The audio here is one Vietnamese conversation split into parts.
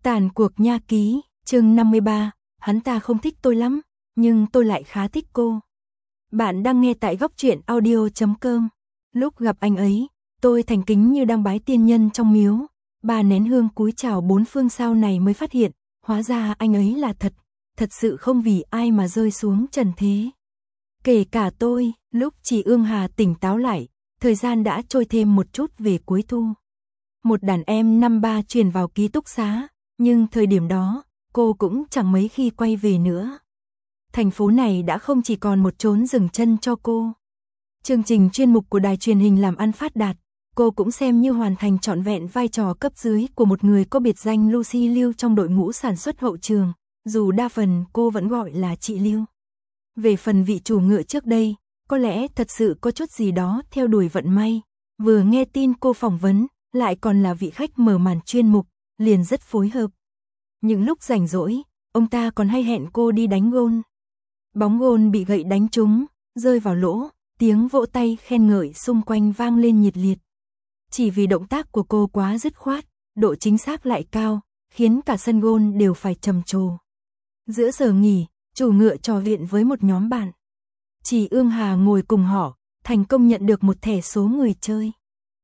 Tàn cuộc nha ký, chương 53, hắn ta không thích tôi lắm, nhưng tôi lại khá thích cô. Bạn đang nghe tại góc truyện audio.com. Lúc gặp anh ấy, tôi thành kính như đang bái tiên nhân trong miếu, 3 nén hương cúi chào bốn phương sau này mới phát hiện, hóa ra anh ấy là thật sự không vì ai mà rơi xuống trần thế. Kể cả tôi, lúc chị Ương Hà tỉnh táo lại, thời gian đã trôi thêm một chút về cuối thu. Một đàn em năm ba chuyển vào ký túc xá, nhưng thời điểm đó, cô cũng chẳng mấy khi quay về nữa. Thành phố này đã không chỉ còn một chốn dừng chân cho cô. Chương trình chuyên mục của đài truyền hình làm ăn phát đạt, cô cũng xem như hoàn thành trọn vẹn vai trò cấp dưới của một người có biệt danh Lucy Lưu trong đội ngũ sản xuất hậu trường, dù đa phần cô vẫn gọi là chị Lưu. Về phần vị chủ ngựa trước đây, có lẽ thật sự có chút gì đó theo đuổi vận may, vừa nghe tin cô phỏng vấn, lại còn là vị khách mở màn chuyên mục, liền rất phối hợp. Những lúc rảnh rỗi, ông ta còn hay hẹn cô đi đánh gôn. Bóng gôn bị gậy đánh trúng, rơi vào lỗ, tiếng vỗ tay khen ngợi xung quanh vang lên nhiệt liệt. Chỉ vì động tác của cô quá dứt khoát, độ chính xác lại cao, khiến cả sân gôn đều phải trầm trồ. Giữa giờ nghỉ, chủ ngựa trò chuyện với một nhóm bạn. Chị Ương Hà ngồi cùng họ, thành công nhận được một thẻ số người chơi.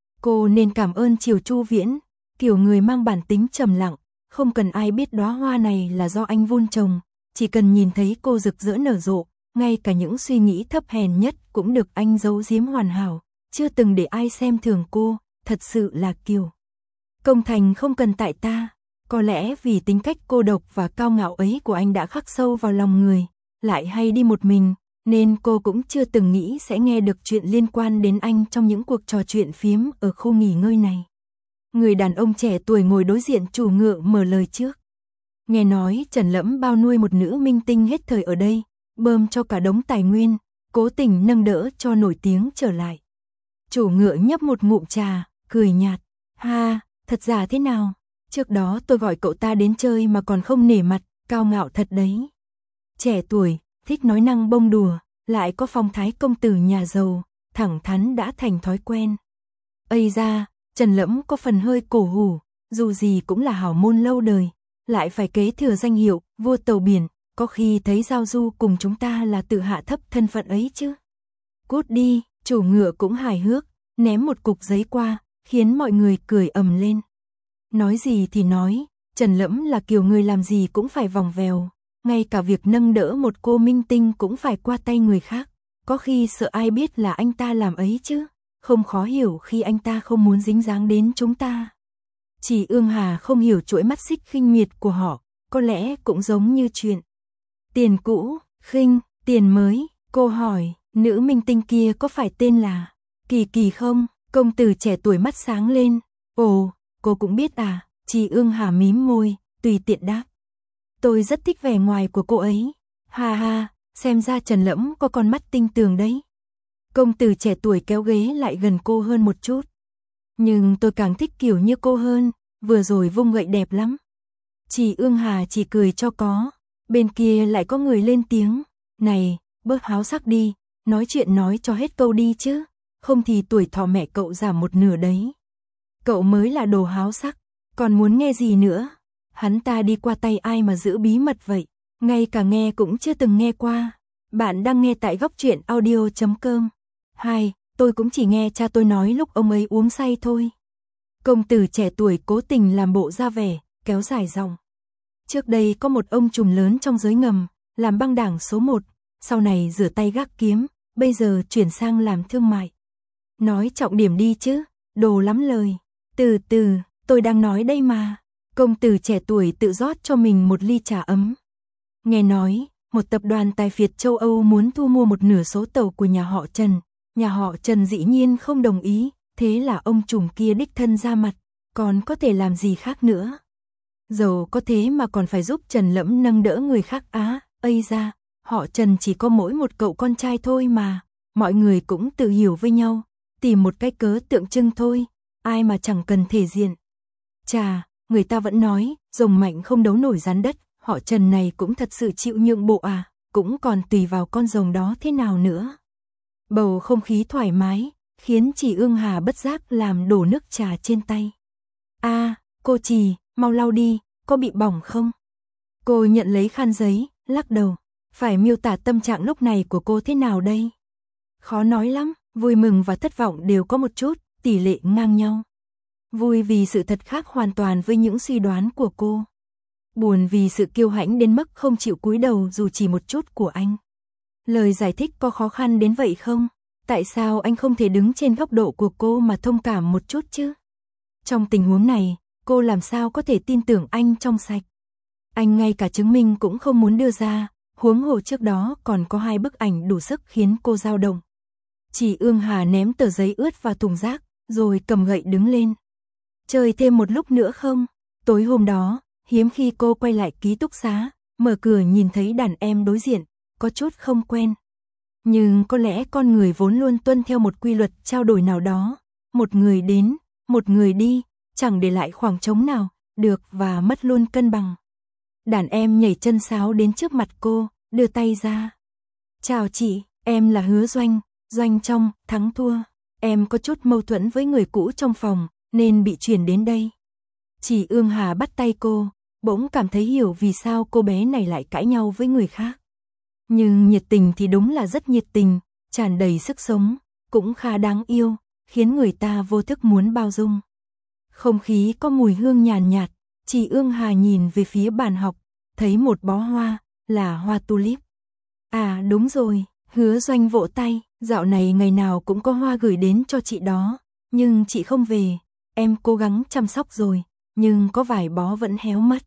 Cô nên cảm ơn Triều Chu Viễn, kiểu người mang bản tính trầm lặng, không cần ai biết đóa hoa này là do anh vun trồng, chỉ cần nhìn thấy cô rực rỡ nở rộ, ngay cả những suy nghĩ thấp hèn nhất cũng được anh giấu giếm hoàn hảo, chưa từng để ai xem thường cô, thật sự là kiều. Công thành không cần tại ta, có lẽ vì tính cách cô độc và cao ngạo ấy của anh đã khắc sâu vào lòng người, lại hay đi một mình, nên cô cũng chưa từng nghĩ sẽ nghe được chuyện liên quan đến anh trong những cuộc trò chuyện phiếm ở khu nghỉ ngơi này. Người đàn ông trẻ tuổi ngồi đối diện chủ ngựa mở lời trước. Nghe nói Trần Lẫm bao nuôi một nữ minh tinh hết thời ở đây, bơm cho cả đống tài nguyên, cố tình nâng đỡ cho nổi tiếng trở lại. Chủ ngựa nhấp một ngụm trà, cười nhạt. Ha, thật giả thế nào? Trước đó tôi gọi cậu ta đến chơi mà còn không nể mặt, cao ngạo thật đấy. Trẻ tuổi, thích nói năng bông đùa, lại có phong thái công tử nhà giàu, thẳng thắn đã thành thói quen. Ây da, Trần Lẫm có phần hơi cổ hủ, dù gì cũng là hảo môn lâu đời, lại phải kế thừa danh hiệu vua tàu biển, có khi thấy giao du cùng chúng ta là tự hạ thấp thân phận ấy chứ. Cút đi, chủ ngựa cũng hài hước, ném một cục giấy qua, khiến mọi người cười ầm lên. Nói gì thì nói, Trần Lẫm là kiểu người làm gì cũng phải vòng vèo, ngay cả việc nâng đỡ một cô minh tinh cũng phải qua tay người khác, có khi sợ ai biết là anh ta làm ấy chứ, không khó hiểu khi anh ta không muốn dính dáng đến chúng ta. Chị Ương Hà không hiểu chuỗi mắt xích khinh miệt của họ, có lẽ cũng giống như chuyện tiền cũ, khinh, tiền mới, cô hỏi, nữ minh tinh kia có phải tên là Kỳ Kỳ không? Công tử trẻ tuổi mắt sáng lên, ồ, cô cũng biết à? Chị Ương Hà mím môi, tùy tiện đáp. Tôi rất thích vẻ ngoài của cô ấy. Ha ha, xem ra Trần Lẫm có con mắt tinh tường đấy. Công tử trẻ tuổi kéo ghế lại gần cô hơn một chút. Nhưng tôi càng thích kiểu như cô hơn, vừa rồi vung gậy đẹp lắm. Chị Ương Hà chỉ cười cho có. Bên kia lại có người lên tiếng. Này, bớt háo sắc đi, nói chuyện nói cho hết câu đi chứ. Không thì tuổi thọ mẹ cậu giảm một nửa đấy. Cậu mới là đồ háo sắc, còn muốn nghe gì nữa? Hắn ta đi qua tay ai mà giữ bí mật vậy? Ngay cả nghe cũng chưa từng nghe qua. Bạn đang nghe tại góc truyện audio.com. Tôi cũng chỉ nghe cha tôi nói lúc ông ấy uống say thôi. Công tử trẻ tuổi cố tình làm bộ ra vẻ, kéo dài giọng. Trước đây có một ông trùm lớn trong giới ngầm, làm băng đảng số 1, sau này rửa tay gác kiếm, bây giờ chuyển sang làm thương mại. Nói trọng điểm đi chứ, đồ lắm lời. Từ từ, tôi đang nói đây mà. Công tử trẻ tuổi tự rót cho mình một ly trà ấm. Nghe nói, một tập đoàn tài phiệt châu Âu muốn thu mua một nửa số tàu của nhà họ Trần. Nhà họ Trần dĩ nhiên không đồng ý, thế là ông trùm kia đích thân ra mặt, còn có thể làm gì khác nữa. Dầu có thế mà còn phải giúp Trần Lẫm nâng đỡ người khác á, ây ra, họ Trần chỉ có mỗi một cậu con trai thôi mà, mọi người cũng tự hiểu với nhau, tìm một cái cớ tượng trưng thôi, ai mà chẳng cần thể diện. Chà, người ta vẫn nói, rồng mạnh không đấu nổi rắn đất, họ Trần này cũng thật sự chịu nhượng bộ à, cũng còn tùy vào con rồng đó thế nào nữa. Bầu không khí thoải mái, khiến chị Ương Hà bất giác làm đổ nước trà trên tay. Cô chị, mau lau đi, có bị bỏng không? Cô nhận lấy khăn giấy, lắc đầu. Phải miêu tả tâm trạng lúc này của cô thế nào đây? Khó nói lắm, vui mừng và thất vọng đều có một chút, tỷ lệ ngang nhau. Vui vì sự thật khác hoàn toàn với những suy đoán của cô. Buồn vì sự kiêu hãnh đến mức không chịu cúi đầu dù chỉ một chút của anh. Lời giải thích có khó khăn đến vậy không? Tại sao anh không thể đứng trên góc độ của cô mà thông cảm một chút chứ? Trong tình huống này, cô làm sao có thể tin tưởng anh trong sạch? Anh ngay cả chứng minh cũng không muốn đưa ra, huống hồ trước đó còn có 2 bức ảnh đủ sức khiến cô dao động. Chỉ Ương Hà ném tờ giấy ướt vào thùng rác, rồi cầm gậy đứng lên. Chơi thêm một lúc nữa không? Tối hôm đó, hiếm khi cô quay lại ký túc xá, mở cửa nhìn thấy đàn em đối diện, có chút không quen. Nhưng có lẽ con người vốn luôn tuân theo một quy luật trao đổi nào đó, một người đến, một người đi, chẳng để lại khoảng trống nào, được và mất luôn cân bằng. Đàn em nhảy chân sáo đến trước mặt cô, đưa tay ra. Chào chị, em là Hứa Doanh, Doanh trong, thắng thua. Em có chút mâu thuẫn với người cũ trong phòng, nên bị chuyển đến đây. Chỉ Ương Hà bắt tay cô, bỗng cảm thấy hiểu vì sao cô bé này lại cãi nhau với người khác. Nhưng nhiệt tình thì đúng là rất nhiệt tình, tràn đầy sức sống, cũng khá đáng yêu, khiến người ta vô thức muốn bao dung. Không khí có mùi hương nhàn nhạt, chị Ương Hà nhìn về phía bàn học, thấy một bó hoa, là hoa tulip. À đúng rồi, Hứa Doanh vỗ tay, dạo này ngày nào cũng có hoa gửi đến cho chị đó, nhưng chị không về, em cố gắng chăm sóc rồi, nhưng có vài bó vẫn héo mất.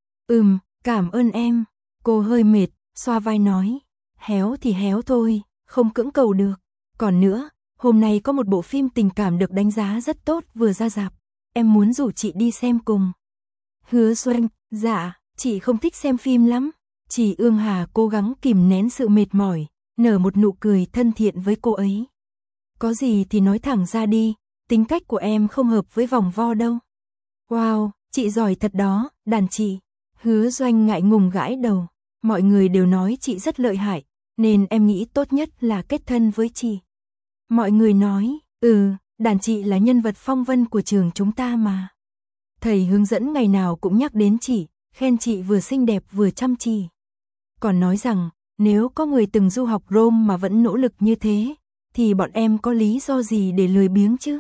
Cảm ơn em, cô hơi mệt, xoa vai nói, héo thì héo thôi, không cưỡng cầu được. Còn nữa, hôm nay có một bộ phim tình cảm được đánh giá rất tốt vừa ra rạp, em muốn rủ chị đi xem cùng. Hứa Doanh, dạ, chị không thích xem phim lắm. Chỉ Ương Hà cố gắng kìm nén sự mệt mỏi, nở một nụ cười thân thiện với cô ấy. Có gì thì nói thẳng ra đi, tính cách của em không hợp với vòng vo đâu. Wow, chị giỏi thật đó, đàn chị. Hứa Doanh ngại ngùng gãi đầu, mọi người đều nói chị rất lợi hại, nên em nghĩ tốt nhất là kết thân với chị. Mọi người nói, đàn chị là nhân vật phong vân của trường chúng ta mà. Thầy hướng dẫn ngày nào cũng nhắc đến chị, khen chị vừa xinh đẹp vừa chăm chỉ. Còn nói rằng, nếu có người từng du học Rome mà vẫn nỗ lực như thế, thì bọn em có lý do gì để lười biếng chứ?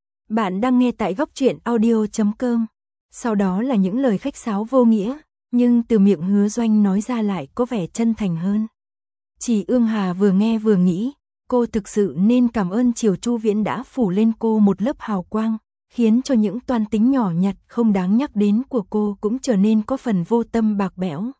Bạn đang nghe tại góc truyện audio.com. Sau đó là những lời khách sáo vô nghĩa, nhưng từ miệng Hứa Doanh nói ra lại có vẻ chân thành hơn. Chỉ Ương Hà vừa nghe vừa nghĩ, cô thực sự nên cảm ơn Triều Chu Viễn đã phủ lên cô một lớp hào quang, khiến cho những toan tính nhỏ nhặt không đáng nhắc đến của cô cũng trở nên có phần vô tâm bạc bẽo.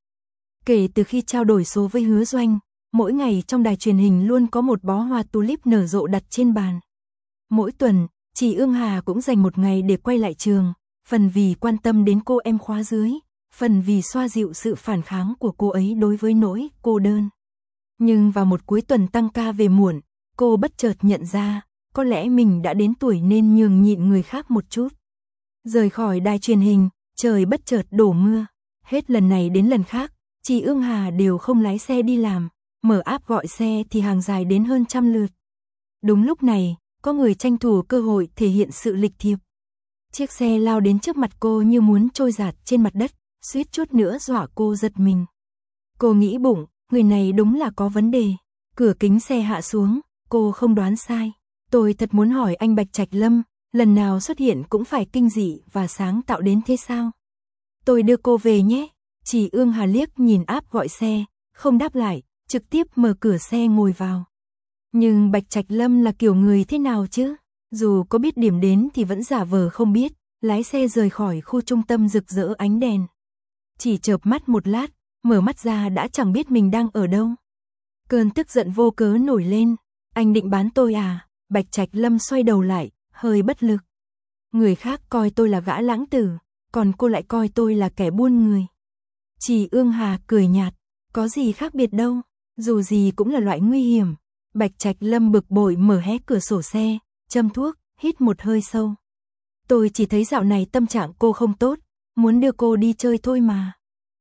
Kể từ khi trao đổi số với Hứa Doanh, mỗi ngày trong đài truyền hình luôn có một bó hoa tulip nở rộ đặt trên bàn. Mỗi tuần, chị Ương Hà cũng dành một ngày để quay lại trường, phần vì quan tâm đến cô em khóa dưới, phần vì xoa dịu sự phản kháng của cô ấy đối với nỗi cô đơn. Nhưng vào một cuối tuần tăng ca về muộn, cô bất chợt nhận ra, có lẽ mình đã đến tuổi nên nhường nhịn người khác một chút. Rời khỏi đài truyền hình, trời bất chợt đổ mưa. Hết lần này đến lần khác, chị Ương Hà đều không lái xe đi làm, mở app gọi xe thì hàng dài đến hơn 100 lượt. Đúng lúc này, có người tranh thủ cơ hội thể hiện sự lịch thiệp. Chiếc xe lao đến trước mặt cô như muốn trôi dạt trên mặt đất, suýt chút nữa dọa cô giật mình. Cô nghĩ bụng, người này đúng là có vấn đề. Cửa kính xe hạ xuống, cô không đoán sai. Tôi thật muốn hỏi anh Bạch Trạch Lâm, lần nào xuất hiện cũng phải kinh dị và sáng tạo đến thế sao? Tôi đưa cô về nhé. Chỉ Ương Hà liếc nhìn app gọi xe, không đáp lại, trực tiếp mở cửa xe ngồi vào. Nhưng Bạch Trạch Lâm là kiểu người thế nào chứ? Dù có biết điểm đến thì vẫn giả vờ không biết, lái xe rời khỏi khu trung tâm rực rỡ ánh đèn. Chỉ chợp mắt một lát, mở mắt ra đã chẳng biết mình đang ở đâu. Cơn tức giận vô cớ nổi lên. Anh định bán tôi à? Bạch Trạch Lâm xoay đầu lại, hơi bất lực. Người khác coi tôi là gã lãng tử, còn cô lại coi tôi là kẻ buôn người. Chỉ Ương Hà cười nhạt, có gì khác biệt đâu, dù gì cũng là loại nguy hiểm. Bạch Trạch Lâm bực bội mở hé cửa sổ xe, châm thuốc, hít một hơi sâu. Tôi chỉ thấy dạo này tâm trạng cô không tốt, muốn đưa cô đi chơi thôi mà.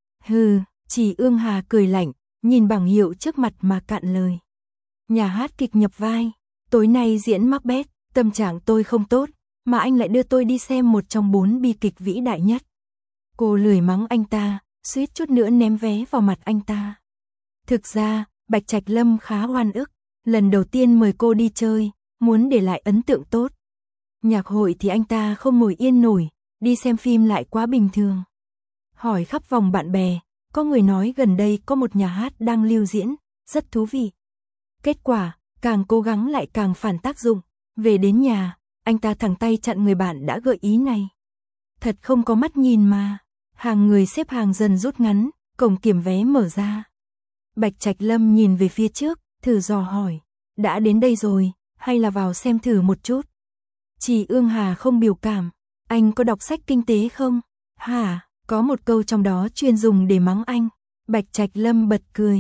Hừ, chỉ Ương Hà cười lạnh, nhìn bảng hiệu trước mặt mà cạn lời. Nhà hát kịch nhập vai, tối nay diễn Macbeth, tâm trạng tôi không tốt, mà anh lại đưa tôi đi xem một trong 4 bi kịch vĩ đại nhất. Cô lười mắng anh ta, suýt chút nữa ném vé vào mặt anh ta. Thực ra, Bạch Trạch Lâm khá oan ức, lần đầu tiên mời cô đi chơi, muốn để lại ấn tượng tốt. Nhạc hội thì anh ta không ngồi yên nổi, đi xem phim lại quá bình thường. Hỏi khắp vòng bạn bè, có người nói gần đây có một nhà hát đang lưu diễn, rất thú vị. Kết quả, càng cố gắng lại càng phản tác dụng. Về đến nhà, anh ta thẳng tay chặn người bạn đã gợi ý này. Thật không có mắt nhìn mà. Hàng người xếp hàng dần rút ngắn, cổng kiểm vé mở ra. Bạch Trạch Lâm nhìn về phía trước, thử dò hỏi. Đã đến đây rồi, hay là vào xem thử một chút? Chị Ương Hà không biểu cảm. Anh có đọc sách kinh tế không? Hả? Có một câu trong đó chuyên dùng để mắng anh. Bạch Trạch Lâm bật cười.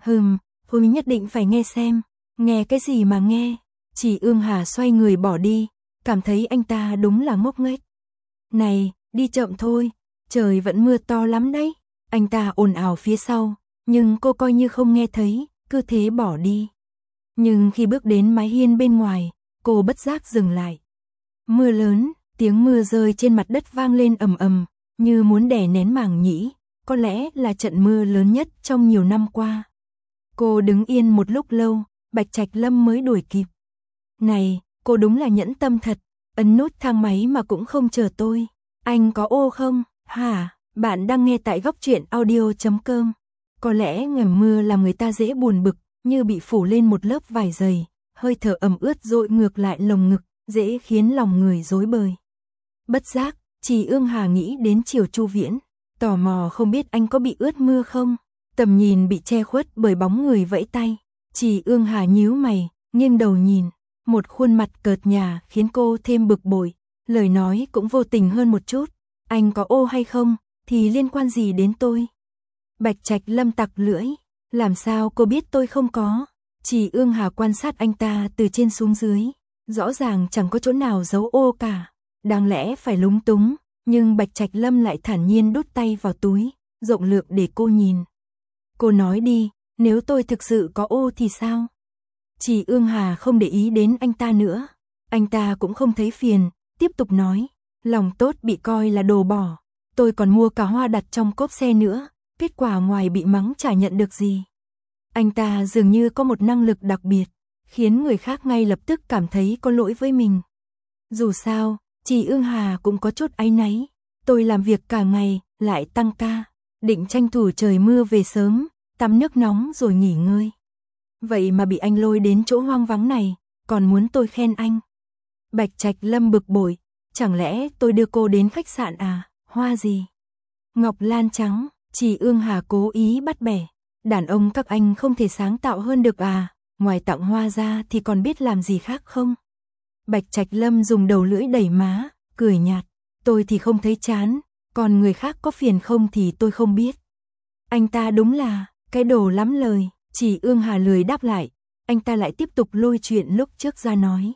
Tôi nhất định phải nghe xem. Nghe cái gì mà nghe? Chị Ương Hà xoay người bỏ đi, cảm thấy anh ta đúng là ngốc nghếch. Này, đi chậm thôi, trời vẫn mưa to lắm đấy. Anh ta ồn ào phía sau, nhưng cô coi như không nghe thấy, cứ thế bỏ đi. Nhưng khi bước đến mái hiên bên ngoài, cô bất giác dừng lại. Mưa lớn, tiếng mưa rơi trên mặt đất vang lên ầm ầm, như muốn đè nén màng nhĩ, có lẽ là trận mưa lớn nhất trong nhiều năm qua. Cô đứng yên một lúc lâu, Bạch Trạch Lâm mới đuổi kịp. Này, cô đúng là nhẫn tâm thật, ấn nút thang máy mà cũng không chờ tôi. Anh có ô không? Hả? Bạn đang nghe tại góc truyện audio.com. Có lẽ ngày mưa làm người ta dễ buồn bực, như bị phủ lên một lớp vải dày, hơi thở ẩm ướt dội ngược lại lồng ngực, dễ khiến lòng người rối bời. Bất giác, chị Ương Hà nghĩ đến Triều Chu Viễn, tò mò không biết anh có bị ướt mưa không. Tầm nhìn bị che khuất bởi bóng người vẫy tay. Chị Ương Hà nhíu mày, nghiêng đầu nhìn, một khuôn mặt cợt nhả khiến cô thêm bực bội, lời nói cũng vô tình hơn một chút. Anh có ô hay không, thì liên quan gì đến tôi? Bạch Trạch Lâm tặc lưỡi, làm sao cô biết tôi không có? Chị Ương Hà quan sát anh ta từ trên xuống dưới, rõ ràng chẳng có chỗ nào giấu ô cả. Đáng lẽ phải lúng túng, nhưng Bạch Trạch Lâm lại thản nhiên đút tay vào túi, rộng lượng để cô nhìn. Cô nói đi, nếu tôi thực sự có ô thì sao? Chị Ương Hà không để ý đến anh ta nữa. Anh ta cũng không thấy phiền, tiếp tục nói. Lòng tốt bị coi là đồ bỏ. Tôi còn mua cả hoa đặt trong cốp xe nữa. Kết quả ngoài bị mắng chả nhận được gì. Anh ta dường như có một năng lực đặc biệt, khiến người khác ngay lập tức cảm thấy có lỗi với mình. Dù sao, chị Ương Hà cũng có chút áy náy. Tôi làm việc cả ngày, lại tăng ca. Định tranh thủ trời mưa về sớm, tắm nước nóng rồi nghỉ ngơi. Vậy mà bị anh lôi đến chỗ hoang vắng này, còn muốn tôi khen anh. Bạch Trạch Lâm bực bội, chẳng lẽ tôi đưa cô đến khách sạn à, hoa gì? Ngọc lan trắng, chị Ương Hà cố ý bắt bẻ. Đàn ông các anh không thể sáng tạo hơn được à, ngoài tặng hoa ra thì còn biết làm gì khác không? Bạch Trạch Lâm dùng đầu lưỡi đẩy má, cười nhạt. Tôi thì không thấy chán, còn người khác có phiền không thì tôi không biết. Anh ta đúng là, cái đồ lắm lời. Chị Ương Hà lười đáp lại, anh ta lại tiếp tục lôi chuyện lúc trước ra nói.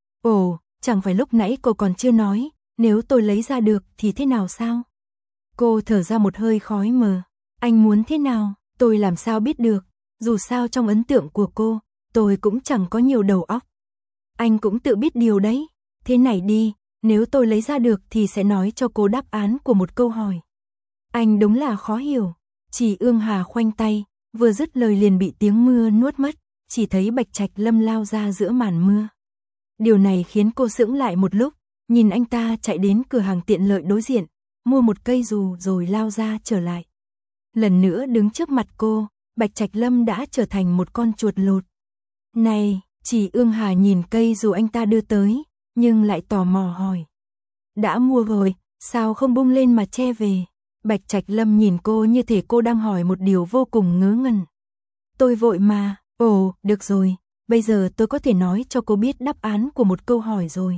Ồ, chẳng phải lúc nãy cô còn chưa nói, nếu tôi lấy ra được thì thế nào sao? Cô thở ra một hơi khói mờ. Anh muốn thế nào, tôi làm sao biết được, dù sao trong ấn tượng của cô, tôi cũng chẳng có nhiều đầu óc. Anh cũng tự biết điều đấy, thế này đi, nếu tôi lấy ra được thì sẽ nói cho cô đáp án của một câu hỏi. Anh đúng là khó hiểu. Chị Ương Hà khoanh tay, vừa dứt lời liền bị tiếng mưa nuốt mất, chỉ thấy Bạch Trạch Lâm lao ra giữa màn mưa. Điều này khiến cô sững lại một lúc, nhìn anh ta chạy đến cửa hàng tiện lợi đối diện, mua một cây dù rồi lao ra trở lại. Lần nữa đứng trước mặt cô, Bạch Trạch Lâm đã trở thành một con chuột lột. Này, chị Ương Hà nhìn cây dù anh ta đưa tới, nhưng lại tò mò hỏi. Đã mua rồi, sao không bung lên mà che về? Bạch Trạch Lâm nhìn cô như thể cô đang hỏi một điều vô cùng ngớ ngẩn. Tôi vội mà, ồ, được rồi, bây giờ tôi có thể nói cho cô biết đáp án của một câu hỏi rồi.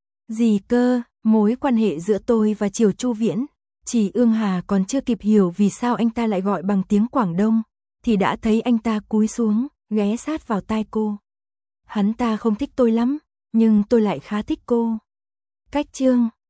Gì cơ, mối quan hệ giữa tôi và Triều Chu Viễn? Chị Ương Hà còn chưa kịp hiểu vì sao anh ta lại gọi bằng tiếng Quảng Đông, thì đã thấy anh ta cúi xuống, ghé sát vào tai cô. Hắn ta không thích tôi lắm, nhưng tôi lại khá thích cô. Cách chương